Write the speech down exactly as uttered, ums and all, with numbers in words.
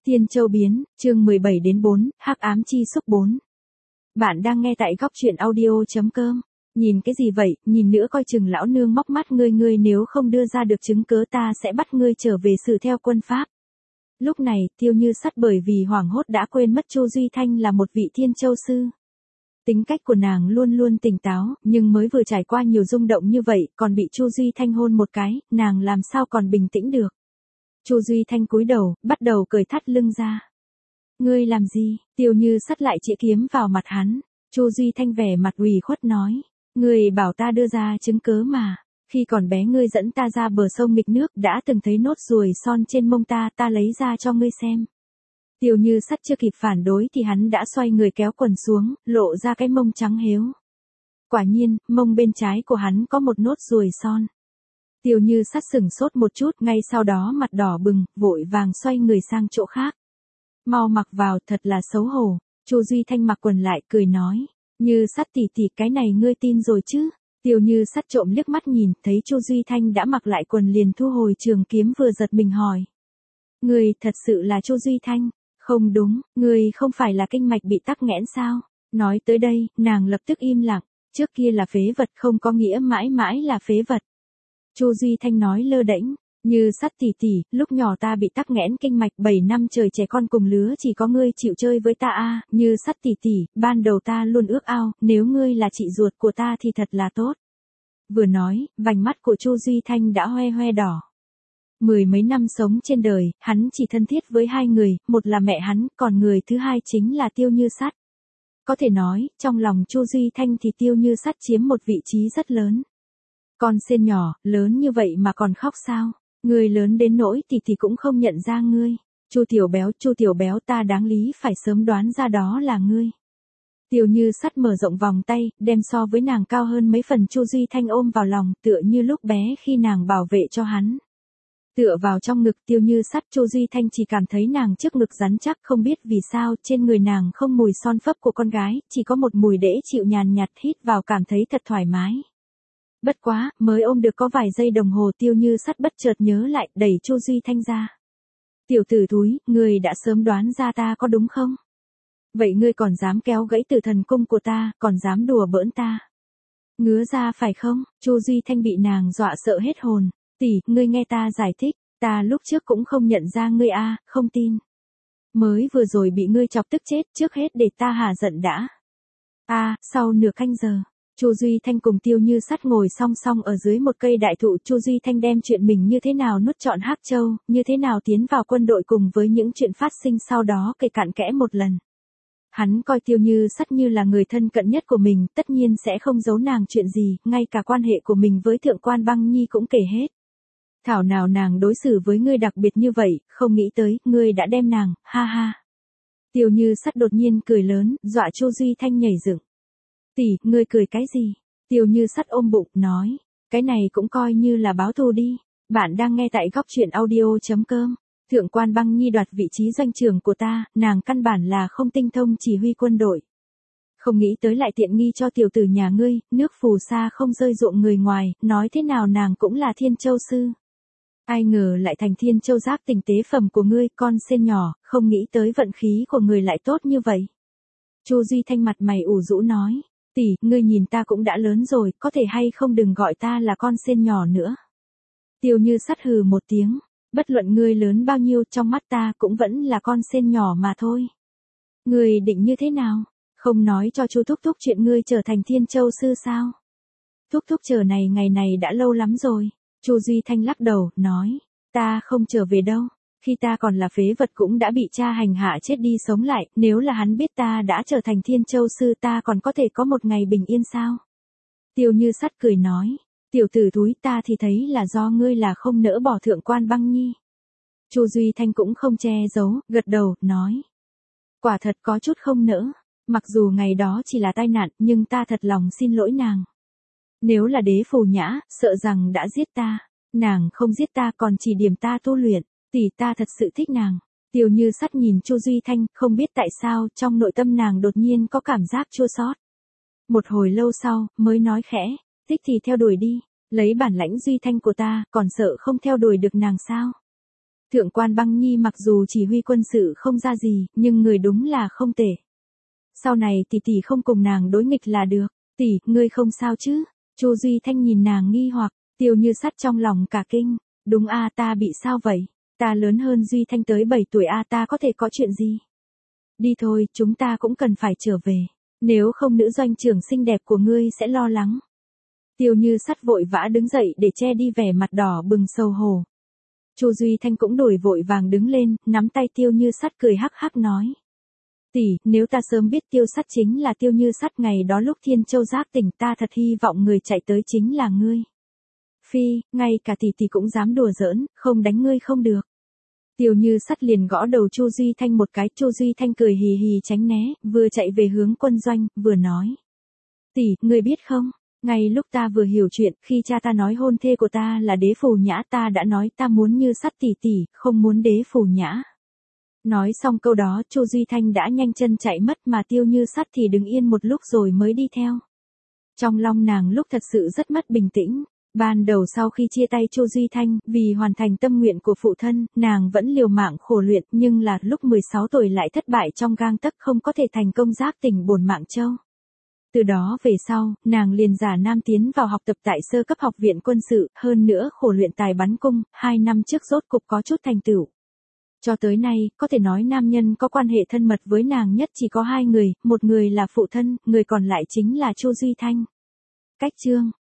Tiên Châu biến, chương mười bảy đến bốn, hắc ám chi xúc bốn. Bạn đang nghe tại góc truyện audio.com. Nhìn cái gì vậy, nhìn nữa coi chừng lão nương móc mắt ngươi ngươi nếu không đưa ra được chứng cớ ta sẽ bắt ngươi trở về xử theo quân pháp. Lúc này, Tiêu Như Sắt bởi vì hoảng hốt đã quên mất Chu Duy Thanh là một vị Thiên Châu sư. Tính cách của nàng luôn luôn tỉnh táo, nhưng mới vừa trải qua nhiều rung động như vậy, còn bị Chu Duy Thanh hôn một cái, nàng làm sao còn bình tĩnh được. Chu Duy Thanh cúi đầu, bắt đầu cởi thắt lưng ra. Ngươi làm gì? Tiêu Như Sắt lại chĩa kiếm vào mặt hắn. Chu Duy Thanh vẻ mặt ủy khuất nói. Ngươi bảo ta đưa ra chứng cớ mà. Khi còn bé ngươi dẫn ta ra bờ sông nghịch nước đã từng thấy nốt ruồi son trên mông ta, ta lấy ra cho ngươi xem. Tiêu Như Sắt chưa kịp phản đối thì hắn đã xoay người kéo quần xuống, lộ ra cái mông trắng héo. Quả nhiên, mông bên trái của hắn có một nốt ruồi son. Tiêu Như Sắt sửng sốt một chút, ngay sau đó mặt đỏ bừng, vội vàng xoay người sang chỗ khác. Mau mặc vào, thật là xấu hổ. Chu Duy Thanh mặc quần lại, cười nói. Như Sắt tỷ tỷ, cái này ngươi tin rồi chứ? Tiêu Như Sắt trộm liếc mắt nhìn, thấy Chu Duy Thanh đã mặc lại quần liền thu hồi trường kiếm vừa giật mình hỏi. Ngươi thật sự là Chu Duy Thanh? Không đúng, ngươi không phải là kinh mạch bị tắc nghẽn sao? Nói tới đây, nàng lập tức im lặng. Trước kia là phế vật không có nghĩa mãi mãi là phế vật. Chu Duy Thanh nói lơ đễnh, Như Sắt tỷ tỷ, lúc nhỏ ta bị tắc nghẽn kinh mạch bảy năm trời trẻ con cùng lứa chỉ có ngươi chịu chơi với ta a, Như Sắt tỷ tỷ, ban đầu ta luôn ước ao, nếu ngươi là chị ruột của ta thì thật là tốt. Vừa nói, vành mắt của Chu Duy Thanh đã hoe hoe đỏ. Mười mấy năm sống trên đời, hắn chỉ thân thiết với hai người, một là mẹ hắn, còn người thứ hai chính là Tiêu Như Sắt. Có thể nói, trong lòng Chu Duy Thanh thì Tiêu Như Sắt chiếm một vị trí rất lớn. Con sên nhỏ, lớn như vậy mà còn khóc sao? Ngươi lớn đến nỗi tỷ tỷ cũng không nhận ra ngươi. Chu Tiểu Béo, Chu Tiểu Béo, ta đáng lý phải sớm đoán ra đó là ngươi. Tiêu Như Sắt mở rộng vòng tay, đem so với nàng cao hơn mấy phần Chu Duy Thanh ôm vào lòng, tựa như lúc bé khi nàng bảo vệ cho hắn. Tựa vào trong ngực Tiêu Như Sắt, Chu Duy Thanh chỉ cảm thấy nàng trước ngực rắn chắc, không biết vì sao trên người nàng không mùi son phấp của con gái, chỉ có một mùi đễ chịu nhàn nhạt, hít vào cảm thấy thật thoải mái. Bất quá, mới ôm được có vài giây đồng hồ Tiêu Như Sắt bất chợt nhớ lại, đẩy Chu Duy Thanh ra. Tiểu tử thúi, ngươi đã sớm đoán ra ta có đúng không? Vậy ngươi còn dám kéo gãy Tử Thần cung của ta, còn dám đùa bỡn ta. Ngứa ra phải không? Chu Duy Thanh bị nàng dọa sợ hết hồn. Tỷ, ngươi nghe ta giải thích, ta lúc trước cũng không nhận ra ngươi a, không tin. Mới vừa rồi bị ngươi chọc tức chết, trước hết để ta hả giận đã. A, sau nửa canh giờ. Chu Duy Thanh cùng Tiêu Như Sắt ngồi song song ở dưới một cây đại thụ. Chu Duy Thanh đem chuyện mình như thế nào nuốt trọn Hắc Châu, như thế nào tiến vào quân đội cùng với những chuyện phát sinh sau đó kể cặn kẽ một lần. Hắn coi Tiêu Như Sắt như là người thân cận nhất của mình, tất nhiên sẽ không giấu nàng chuyện gì, ngay cả quan hệ của mình với Thượng quan Băng Nhi cũng kể hết. Thảo nào nàng đối xử với ngươi đặc biệt như vậy, không nghĩ tới, ngươi đã đem nàng, ha ha. Tiêu Như Sắt đột nhiên cười lớn, dọa Chu Duy Thanh nhảy dựng. Tỷ, ngươi cười cái gì? Tiêu Như Sắt ôm bụng, nói. Cái này cũng coi như là báo thù đi. Bạn đang nghe tại góc truyện audio.com. Thượng quan Băng Nhi đoạt vị trí doanh trưởng của ta, nàng căn bản là không tinh thông chỉ huy quân đội. Không nghĩ tới lại tiện nghi cho tiểu tử nhà ngươi, nước phù sa không rơi ruộng người ngoài, nói thế nào nàng cũng là Thiên Châu sư. Ai ngờ lại thành Thiên Châu giáp tình tế phẩm của ngươi, con sên nhỏ, không nghĩ tới vận khí của người lại tốt như vậy. Chu Duy Thanh mặt mày ủ rũ nói. Tỷ, ngươi nhìn ta cũng đã lớn rồi, có thể hay không đừng gọi ta là con sên nhỏ nữa. Tiêu Như Sắt hừ một tiếng, bất luận ngươi lớn bao nhiêu trong mắt ta cũng vẫn là con sên nhỏ mà thôi. Ngươi định như thế nào? Không nói cho chú Thúc Thúc chuyện ngươi trở thành Thiên Châu sư sao? Thúc Thúc chờ này ngày này đã lâu lắm rồi. Chu Duy Thanh lắc đầu, nói, ta không trở về đâu. Khi ta còn là phế vật cũng đã bị cha hành hạ chết đi sống lại, nếu là hắn biết ta đã trở thành Thiên Châu sư ta còn có thể có một ngày bình yên sao? Tiêu Như Sắt cười nói, tiểu tử thúi, ta thì thấy là do ngươi là không nỡ bỏ Thượng quan Băng Nhi. Chu Duy Thanh cũng không che giấu, gật đầu, nói, quả thật có chút không nỡ, mặc dù ngày đó chỉ là tai nạn nhưng ta thật lòng xin lỗi nàng. Nếu là Đế Phù Nhã, sợ rằng đã giết ta, nàng không giết ta còn chỉ điểm ta tu luyện. Tỷ, ta thật sự thích nàng. Tiêu Như Sắt nhìn Chu Duy Thanh, không biết tại sao, trong nội tâm nàng đột nhiên có cảm giác chua xót. Một hồi lâu sau, mới nói khẽ, thích thì theo đuổi đi, lấy bản lãnh Duy Thanh của ta, còn sợ không theo đuổi được nàng sao? Thượng quan Băng Nhi mặc dù chỉ huy quân sự không ra gì, nhưng người đúng là không tệ. Sau này tỷ tỷ không cùng nàng đối nghịch là được. Tỷ, ngươi không sao chứ? Chu Duy Thanh nhìn nàng nghi hoặc, Tiêu Như Sắt trong lòng cả kinh. Đúng a, ta bị sao vậy? Ta lớn hơn Duy Thanh tới bảy tuổi a, ta có thể có chuyện gì? Đi thôi, chúng ta cũng cần phải trở về. Nếu không nữ doanh trưởng xinh đẹp của ngươi sẽ lo lắng. Tiêu Như Sắt vội vã đứng dậy để che đi vẻ mặt đỏ bừng sầu hổ. Chu Duy Thanh cũng đổi vội vàng đứng lên, nắm tay Tiêu Như Sắt cười hắc hắc nói. Tỷ, nếu ta sớm biết Tiêu Sắt chính là Tiêu Như Sắt ngày đó lúc Thiên Châu giác tỉnh, ta thật hy vọng người chạy tới chính là ngươi. Phi, ngay cả tỷ tỷ cũng dám đùa giỡn, không đánh ngươi không được. Tiêu Như Sắt liền gõ đầu Chu Duy Thanh một cái, Chu Duy Thanh cười hì hì tránh né, vừa chạy về hướng quân doanh, vừa nói. Tỷ, ngươi biết không, ngay lúc ta vừa hiểu chuyện, khi cha ta nói hôn thê của ta là Đế Phù Nhã, ta đã nói ta muốn Như Sắt tỷ tỷ, không muốn Đế Phù Nhã. Nói xong câu đó, Chu Duy Thanh đã nhanh chân chạy mất mà Tiêu Như Sắt thì đứng yên một lúc rồi mới đi theo. Trong lòng nàng lúc thật sự rất mất bình tĩnh. Ban đầu sau khi chia tay Chu Duy Thanh, vì hoàn thành tâm nguyện của phụ thân, nàng vẫn liều mạng khổ luyện, nhưng là lúc mười sáu tuổi lại thất bại trong gang tấc, không có thể thành công giác tỉnh bổn mạng châu. Từ đó về sau, nàng liền giả nam tiến vào học tập tại sơ cấp học viện quân sự, hơn nữa khổ luyện tài bắn cung, hai năm trước rốt cục có chút thành tựu. Cho tới nay, có thể nói nam nhân có quan hệ thân mật với nàng nhất chỉ có hai người, một người là phụ thân, người còn lại chính là Chu Duy Thanh. Cách chương